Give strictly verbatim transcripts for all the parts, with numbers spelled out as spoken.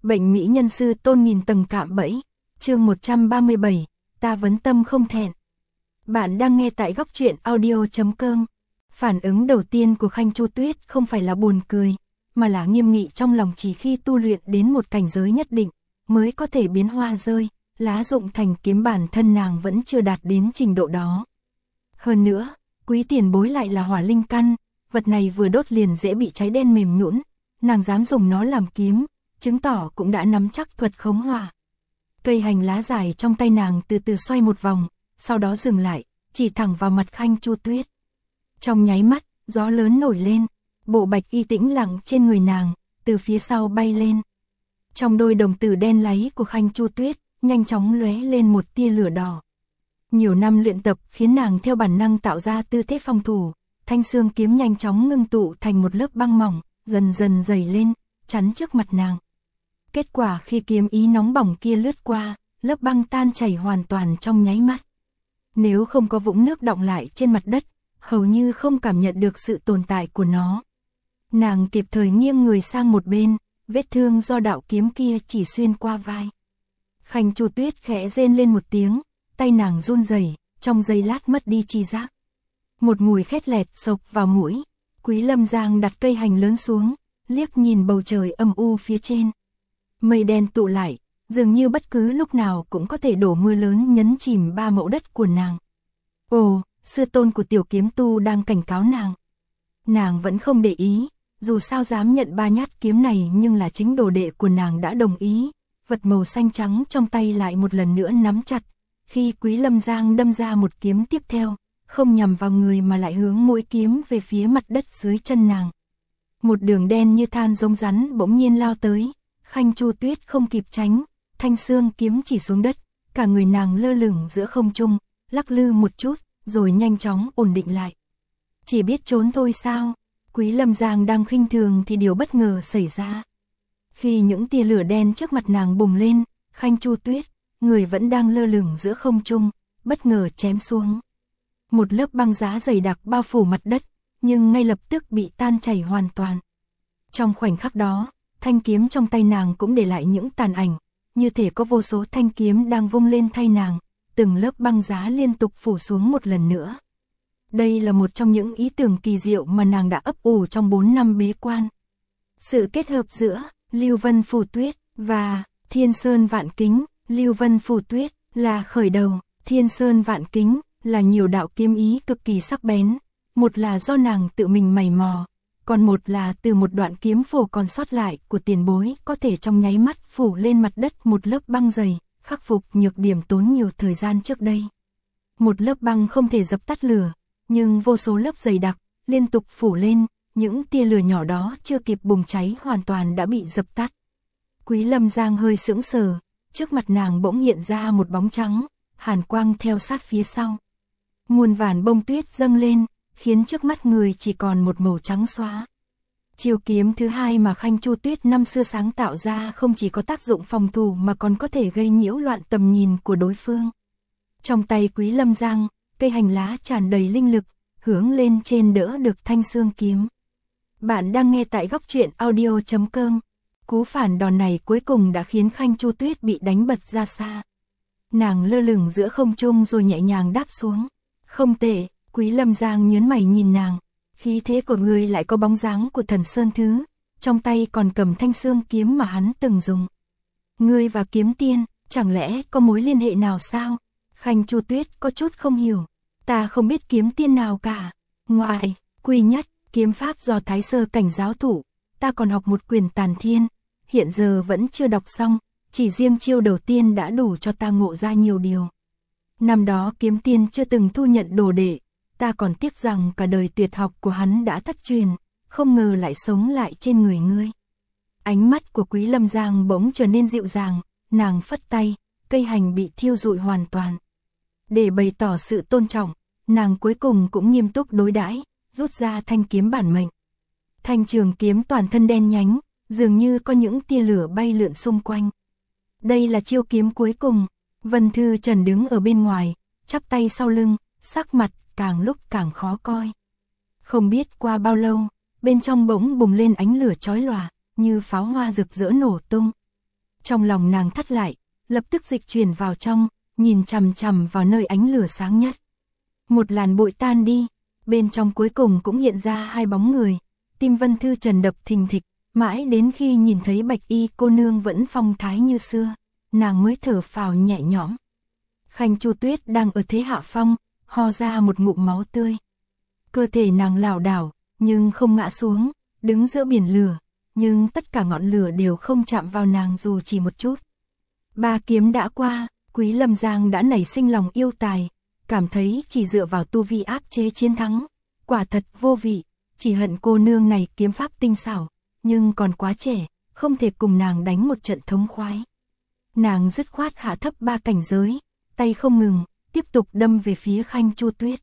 Bệnh mỹ nhân sư tôn nghìn tầng cạm bẫy, chương một trăm ba mươi bảy, ta vấn tâm không thẹn. Bạn đang nghe tại góc truyện audio chấm com. Phản ứng đầu tiên của Khanh Chu Tuyết không phải là buồn cười, mà là nghiêm nghị trong lòng. Chỉ khi tu luyện đến một cảnh giới nhất định, mới có thể biến hoa rơi, lá rụng thành kiếm. Bản thân nàng vẫn chưa đạt đến trình độ đó. Hơn nữa, quý tiền bối lại là hỏa linh căn, vật này vừa đốt liền dễ bị cháy đen mềm nhũn, nàng dám dùng nó làm kiếm, chứng tỏ cũng đã nắm chắc thuật khống hỏa. Cây hành lá dài trong tay nàng từ từ xoay một vòng, sau đó dừng lại, chỉ thẳng vào mặt Khanh Chu Tuyết. Trong nháy mắt, gió lớn nổi lên, bộ bạch y tĩnh lặng trên người nàng, từ phía sau bay lên. Trong đôi đồng tử đen láy của Khanh Chu Tuyết, nhanh chóng lóe lên một tia lửa đỏ. Nhiều năm luyện tập khiến nàng theo bản năng tạo ra tư thế phòng thủ, thanh xương kiếm nhanh chóng ngưng tụ thành một lớp băng mỏng, dần dần dày lên, chắn trước mặt nàng. Kết quả khi kiếm ý nóng bỏng kia lướt qua, lớp băng tan chảy hoàn toàn trong nháy mắt. Nếu không có vũng nước đọng lại trên mặt đất, hầu như không cảm nhận được sự tồn tại của nó. Nàng kịp thời nghiêng người sang một bên, vết thương do đạo kiếm kia chỉ xuyên qua vai. Khanh Chu Tuyết khẽ rên lên một tiếng, tay nàng run rẩy, trong giây lát mất đi tri giác. Một mùi khét lẹt xộc vào mũi, Quý Lâm Giang đặt cây hành lớn xuống, liếc nhìn bầu trời âm u phía trên. Mây đen tụ lại, dường như bất cứ lúc nào cũng có thể đổ mưa lớn nhấn chìm ba mẫu đất của nàng. Ồ, sư tôn của tiểu kiếm tu đang cảnh cáo nàng. Nàng vẫn không để ý, dù sao dám nhận ba nhát kiếm này nhưng là chính đồ đệ của nàng đã đồng ý. Vật màu xanh trắng trong tay lại một lần nữa nắm chặt, khi Quý Lâm Giang đâm ra một kiếm tiếp theo, không nhằm vào người mà lại hướng mũi kiếm về phía mặt đất dưới chân nàng. Một đường đen như than giống rắn bỗng nhiên lao tới, Khanh Chu Tuyết không kịp tránh, thanh xương kiếm chỉ xuống đất, cả người nàng lơ lửng giữa không trung, lắc lư một chút, rồi nhanh chóng ổn định lại. Chỉ biết trốn thôi sao? Quý Lâm Giang đang khinh thường thì điều bất ngờ xảy ra. Khi những tia lửa đen trước mặt nàng bùng lên, Khanh Chu Tuyết, người vẫn đang lơ lửng giữa không trung, bất ngờ chém xuống. Một lớp băng giá dày đặc bao phủ mặt đất, nhưng ngay lập tức bị tan chảy hoàn toàn. Trong khoảnh khắc đó, thanh kiếm trong tay nàng cũng để lại những tàn ảnh, như thể có vô số thanh kiếm đang vung lên thay nàng, từng lớp băng giá liên tục phủ xuống một lần nữa. Đây là một trong những ý tưởng kỳ diệu mà nàng đã ấp ủ trong bốn năm bế quan. Sự kết hợp giữa Lưu Vân Phù Tuyết và Thiên Sơn Vạn Kính. Lưu Vân Phù Tuyết là khởi đầu, Thiên Sơn Vạn Kính là nhiều đạo kiếm ý cực kỳ sắc bén, một là do nàng tự mình mày mò, còn một là từ một đoạn kiếm phổ còn sót lại của tiền bối có thể trong nháy mắt phủ lên mặt đất một lớp băng dày, khắc phục nhược điểm tốn nhiều thời gian trước đây. Một lớp băng không thể dập tắt lửa, nhưng vô số lớp dày đặc liên tục phủ lên, những tia lửa nhỏ đó chưa kịp bùng cháy hoàn toàn đã bị dập tắt. Quý Lâm Giang hơi sững sờ, trước mặt nàng bỗng hiện ra một bóng trắng, hàn quang theo sát phía sau. Muôn vàn bông tuyết dâng lên, khiến trước mắt người chỉ còn một màu trắng xóa. Chiêu kiếm thứ hai mà Khanh Chu Tuyết năm xưa sáng tạo ra không chỉ có tác dụng phòng thủ mà còn có thể gây nhiễu loạn tầm nhìn của đối phương. Trong tay Quý Lâm Giang, cây hành lá tràn đầy linh lực, hướng lên trên đỡ được thanh xương kiếm. Bạn đang nghe tại góc truyện audio chấm com. Cú phản đòn này cuối cùng đã khiến Khanh Chu Tuyết bị đánh bật ra xa. Nàng lơ lửng giữa không trung rồi nhẹ nhàng đáp xuống. Không tệ, Quý Lâm Giang nhớn mày nhìn nàng. Khí thế của người lại có bóng dáng của Thần Sơn Thứ, trong tay còn cầm thanh xương kiếm mà hắn từng dùng. Ngươi và kiếm tiên, chẳng lẽ có mối liên hệ nào sao? Khanh Chu Tuyết có chút không hiểu. Ta không biết kiếm tiên nào cả. Ngoài Quy Nhất, kiếm pháp do Thái Sơ cảnh giáo thủ, ta còn học một quyền Tàn Thiên, hiện giờ vẫn chưa đọc xong, chỉ riêng chiêu đầu tiên đã đủ cho ta ngộ ra nhiều điều. Năm đó kiếm tiên chưa từng thu nhận đồ đệ, ta còn tiếc rằng cả đời tuyệt học của hắn đã thất truyền, không ngờ lại sống lại trên người ngươi. Ánh mắt của Quý Lâm Giang bỗng trở nên dịu dàng, nàng phất tay, cây hành bị thiêu rụi hoàn toàn. Để bày tỏ sự tôn trọng, nàng cuối cùng cũng nghiêm túc đối đãi, rút ra thanh kiếm bản mệnh. Thanh trường kiếm toàn thân đen nhánh, dường như có những tia lửa bay lượn xung quanh. Đây là chiêu kiếm cuối cùng. Vân Thư Trần đứng ở bên ngoài, chắp tay sau lưng, sắc mặt càng lúc càng khó coi. Không biết qua bao lâu, bên trong bỗng bùng lên ánh lửa chói lòa, như pháo hoa rực rỡ nổ tung. Trong lòng nàng thắt lại, lập tức dịch chuyển vào trong, nhìn chằm chằm vào nơi ánh lửa sáng nhất. Một làn bụi tan đi, bên trong cuối cùng cũng hiện ra hai bóng người, tim Vân Thư Trần đập thình thịch, mãi đến khi nhìn thấy Bạch Y cô nương vẫn phong thái như xưa, nàng mới thở phào nhẹ nhõm. Khanh Chu Tuyết đang ở thế hạ phong, ho ra một ngụm máu tươi. Cơ thể nàng lảo đảo, nhưng không ngã xuống, đứng giữa biển lửa, nhưng tất cả ngọn lửa đều không chạm vào nàng dù chỉ một chút. Ba kiếm đã qua, Quý Lâm Giang đã nảy sinh lòng yêu tài, cảm thấy chỉ dựa vào tu vi áp chế chiến thắng, quả thật vô vị, chỉ hận cô nương này kiếm pháp tinh xảo, nhưng còn quá trẻ, không thể cùng nàng đánh một trận thống khoái. Nàng dứt khoát hạ thấp ba cảnh giới, tay không ngừng, tiếp tục đâm về phía Khanh Chu Tuyết.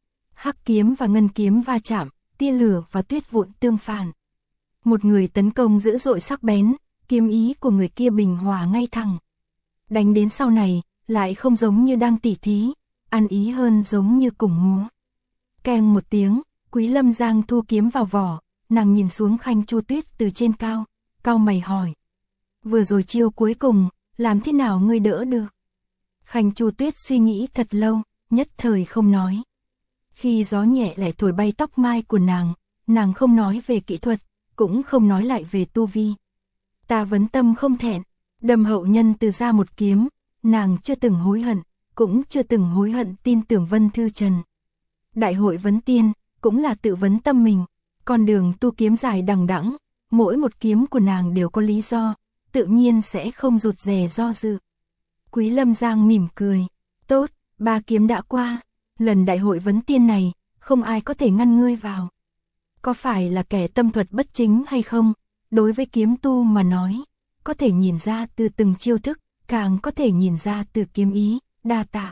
Hắc kiếm và ngân kiếm va chạm, tia lửa và tuyết vụn tương phản. Một người tấn công dữ dội sắc bén, kiếm ý của người kia bình hòa ngay thẳng. Đánh đến sau này, lại không giống như đang tỉ thí, ăn ý hơn giống như cùng múa. Keng một tiếng, Quý Lâm Giang thu kiếm vào vỏ, nàng nhìn xuống Khanh Chu Tuyết từ trên cao, cau mày hỏi. Vừa rồi chiêu cuối cùng, làm thế nào ngươi đỡ được? Khanh Chu Tuyết suy nghĩ thật lâu, nhất thời không nói. Khi gió nhẹ lại thổi bay tóc mai của nàng, nàng không nói về kỹ thuật, cũng không nói lại về tu vi. Ta vấn tâm không thẹn, đâm hậu nhân từ ra một kiếm, nàng chưa từng hối hận, cũng chưa từng hối hận tin tưởng Vân Thư Trần. Đại hội vấn tiên, cũng là tự vấn tâm mình, con đường tu kiếm dài đằng đẵng, mỗi một kiếm của nàng đều có lý do, tự nhiên sẽ không rụt rè do dự. Quý Lâm Giang mỉm cười, tốt, ba kiếm đã qua, lần đại hội vấn tiên này, không ai có thể ngăn ngươi vào. Có phải là kẻ tâm thuật bất chính hay không, đối với kiếm tu mà nói, có thể nhìn ra từ từng chiêu thức, càng có thể nhìn ra từ kiếm ý, đa tạ.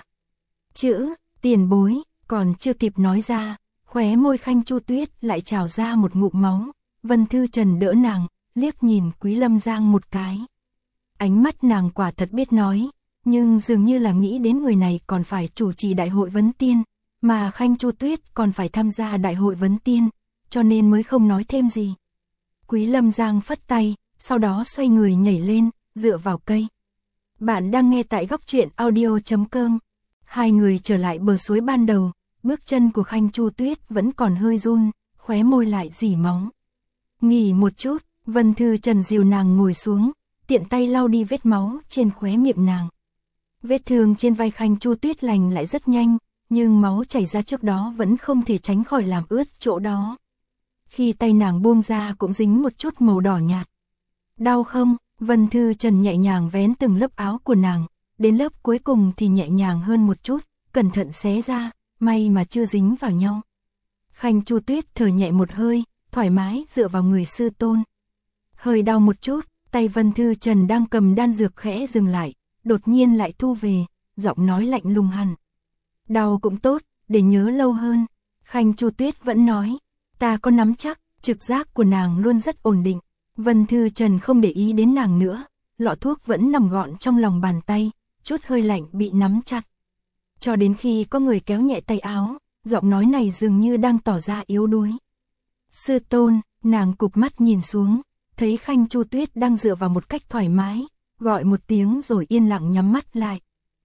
Chữ, tiền bối, còn chưa kịp nói ra, khóe môi Khanh Chu Tuyết lại trào ra một ngụm máu, Vân Thư Trần đỡ nàng, liếc nhìn Quý Lâm Giang một cái. Ánh mắt nàng quả thật biết nói, nhưng dường như là nghĩ đến người này còn phải chủ trì đại hội vấn tiên, mà Khanh Chu Tuyết còn phải tham gia đại hội vấn tiên, cho nên mới không nói thêm gì. Quý Lâm Giang phất tay, sau đó xoay người nhảy lên, dựa vào cây. Bạn đang nghe tại góc truyện audio chấm com. Hai người trở lại bờ suối ban đầu, bước chân của Khanh Chu Tuyết vẫn còn hơi run, khóe môi lại rỉ máu. Nghỉ một chút, Vân Thư Trần dìu nàng ngồi xuống, tiện tay lau đi vết máu trên khóe miệng nàng. Vết thương trên vai Khanh Chu Tuyết lành lại rất nhanh, nhưng máu chảy ra trước đó vẫn không thể tránh khỏi làm ướt chỗ đó. Khi tay nàng buông ra cũng dính một chút màu đỏ nhạt. Đau không? Vân Thư Trần nhẹ nhàng vén từng lớp áo của nàng, đến lớp cuối cùng thì nhẹ nhàng hơn một chút, cẩn thận xé ra, may mà chưa dính vào nhau. Khanh Chu Tuyết thở nhẹ một hơi, thoải mái dựa vào người sư tôn. Hơi đau một chút, tay Vân Thư Trần đang cầm đan dược khẽ dừng lại, đột nhiên lại thu về, giọng nói lạnh lùng hẳn. Đau cũng tốt, để nhớ lâu hơn. Khanh Chu Tuyết vẫn nói, ta có nắm chắc, trực giác của nàng luôn rất ổn định. Vân Thư Trần không để ý đến nàng nữa, lọ thuốc vẫn nằm gọn trong lòng bàn tay, chút hơi lạnh bị nắm chặt. Cho đến khi có người kéo nhẹ tay áo, giọng nói này dường như đang tỏ ra yếu đuối. Sư tôn, nàng cụp mắt nhìn xuống, thấy Khanh Chu Tuyết đang dựa vào một cách thoải mái, gọi một tiếng rồi yên lặng nhắm mắt lại.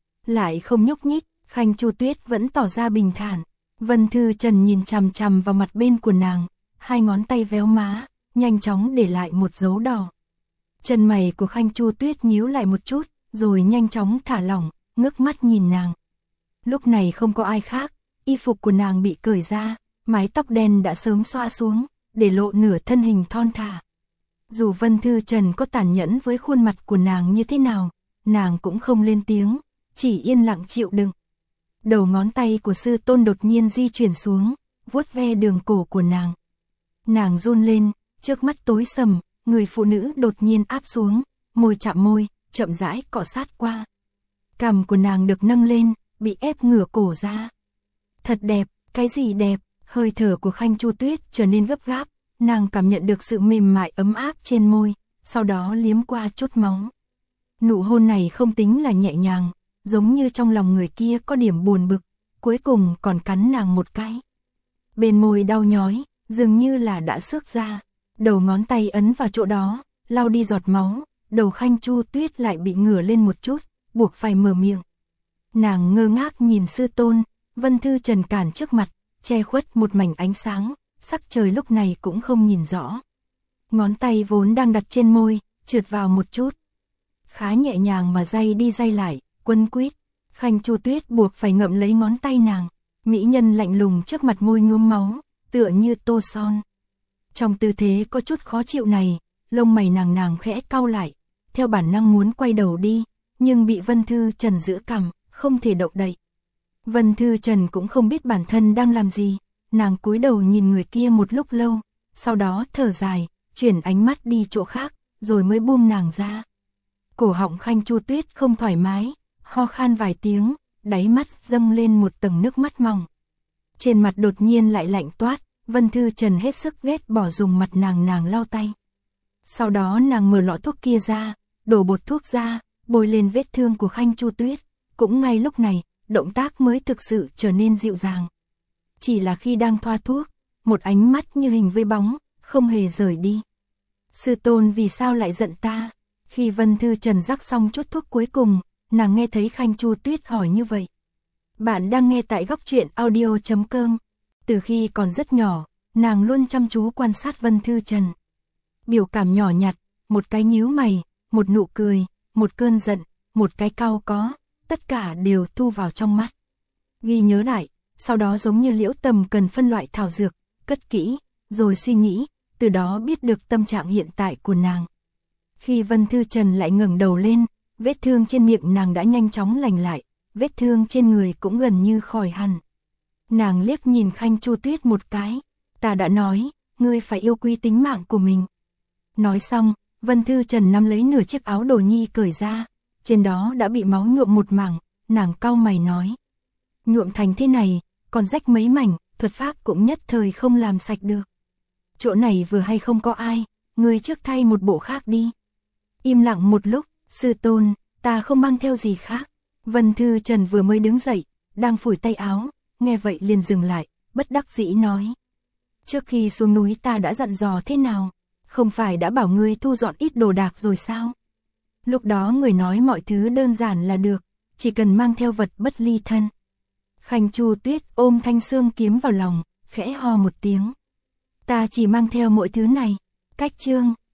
Lại không nhúc nhích, Khanh Chu Tuyết vẫn tỏ ra bình thản. Vân Thư Trần nhìn chằm chằm vào mặt bên của nàng, hai ngón tay véo má, nhanh chóng để lại một dấu đỏ. Chân mày của Khanh Chu Tuyết nhíu lại một chút, rồi nhanh chóng thả lỏng, ngước mắt nhìn nàng. Lúc này không có ai khác, y phục của nàng bị cởi ra, mái tóc đen đã sớm xõa xuống, để lộ nửa thân hình thon thả. Dù Vân Thư Trần có tàn nhẫn với khuôn mặt của nàng như thế nào, nàng cũng không lên tiếng, chỉ yên lặng chịu đựng. Đầu ngón tay của sư tôn đột nhiên di chuyển xuống, vuốt ve đường cổ của nàng. Nàng run lên, trước mắt tối sầm, người phụ nữ đột nhiên áp xuống, môi chạm môi, chậm rãi cọ sát qua. Cằm của nàng được nâng lên, bị ép ngửa cổ ra. Thật đẹp, cái gì đẹp? Hơi thở của Khanh Chu Tuyết trở nên gấp gáp, nàng cảm nhận được sự mềm mại ấm áp trên môi, sau đó liếm qua chút máu. Nụ hôn này không tính là nhẹ nhàng, giống như trong lòng người kia có điểm buồn bực, cuối cùng còn cắn nàng một cái. Bên môi đau nhói, dường như là đã xước ra, đầu ngón tay ấn vào chỗ đó, lau đi giọt máu, đầu Khanh Chu Tuyết lại bị ngửa lên một chút, buộc phải mở miệng. Nàng ngơ ngác nhìn sư tôn, Vân Thư Trần cản trước mặt, che khuất một mảnh ánh sáng, sắc trời lúc này cũng không nhìn rõ. Ngón tay vốn đang đặt trên môi, trượt vào một chút. Khá nhẹ nhàng mà day đi day lại, quấn quýt. Khanh Chu Tuyết buộc phải ngậm lấy ngón tay nàng, mỹ nhân lạnh lùng trước mặt môi nhuốm máu, tựa như tô son. Trong tư thế có chút khó chịu này, lông mày nàng nàng khẽ cau lại, theo bản năng muốn quay đầu đi, nhưng bị Vân Thư Trần giữ cằm, không thể động đậy. Vân Thư Trần cũng không biết bản thân đang làm gì, nàng cúi đầu nhìn người kia một lúc lâu, sau đó thở dài, chuyển ánh mắt đi chỗ khác, rồi mới buông nàng ra. Cổ họng Khanh Chu Tuyết không thoải mái, ho khan vài tiếng, đáy mắt dâng lên một tầng nước mắt mỏng. Trên mặt đột nhiên lại lạnh toát, Vân Thư Trần hết sức ghét bỏ dùng mặt nàng nàng lau tay. Sau đó nàng mở lọ thuốc kia ra, đổ bột thuốc ra, bôi lên vết thương của Khanh Chu Tuyết. Cũng ngay lúc này, động tác mới thực sự trở nên dịu dàng. Chỉ là khi đang thoa thuốc, một ánh mắt như hình với bóng, không hề rời đi. Sư tôn vì sao lại giận ta? Khi Vân Thư Trần rắc xong chút thuốc cuối cùng, nàng nghe thấy Khanh Chu Tuyết hỏi như vậy. Bạn đang nghe tại góc truyện audio chấm com. Từ khi còn rất nhỏ, nàng luôn chăm chú quan sát Vân Thư Trần. Biểu cảm nhỏ nhặt, một cái nhíu mày, một nụ cười, một cơn giận, một cái cau có, tất cả đều thu vào trong mắt. Ghi nhớ lại, sau đó giống như Liễu Tầm cần phân loại thảo dược, cất kỹ, rồi suy nghĩ, từ đó biết được tâm trạng hiện tại của nàng. Khi Vân Thư Trần lại ngẩng đầu lên, vết thương trên miệng nàng đã nhanh chóng lành lại, vết thương trên người cũng gần như khỏi hẳn. Nàng liếc nhìn Khanh Chu Tuyết một cái, ta đã nói, ngươi phải yêu quý tính mạng của mình. Nói xong, Vân Thư Trần nắm lấy nửa chiếc áo Đồ Nhi cởi ra, trên đó đã bị máu nhuộm một mảng, nàng cau mày nói. Nhuộm thành thế này, còn rách mấy mảnh, thuật pháp cũng nhất thời không làm sạch được. Chỗ này vừa hay không có ai, ngươi trước thay một bộ khác đi. Im lặng một lúc, sư tôn, ta không mang theo gì khác. Vân Thư Trần vừa mới đứng dậy, đang phủi tay áo, nghe vậy liền dừng lại, bất đắc dĩ nói. Trước khi xuống núi ta đã dặn dò thế nào, không phải đã bảo ngươi thu dọn ít đồ đạc rồi sao? Lúc đó người nói mọi thứ đơn giản là được, chỉ cần mang theo vật bất ly thân. Khanh Chu Tuyết ôm thanh xương kiếm vào lòng, khẽ ho một tiếng. Ta chỉ mang theo mỗi thứ này, cách chương.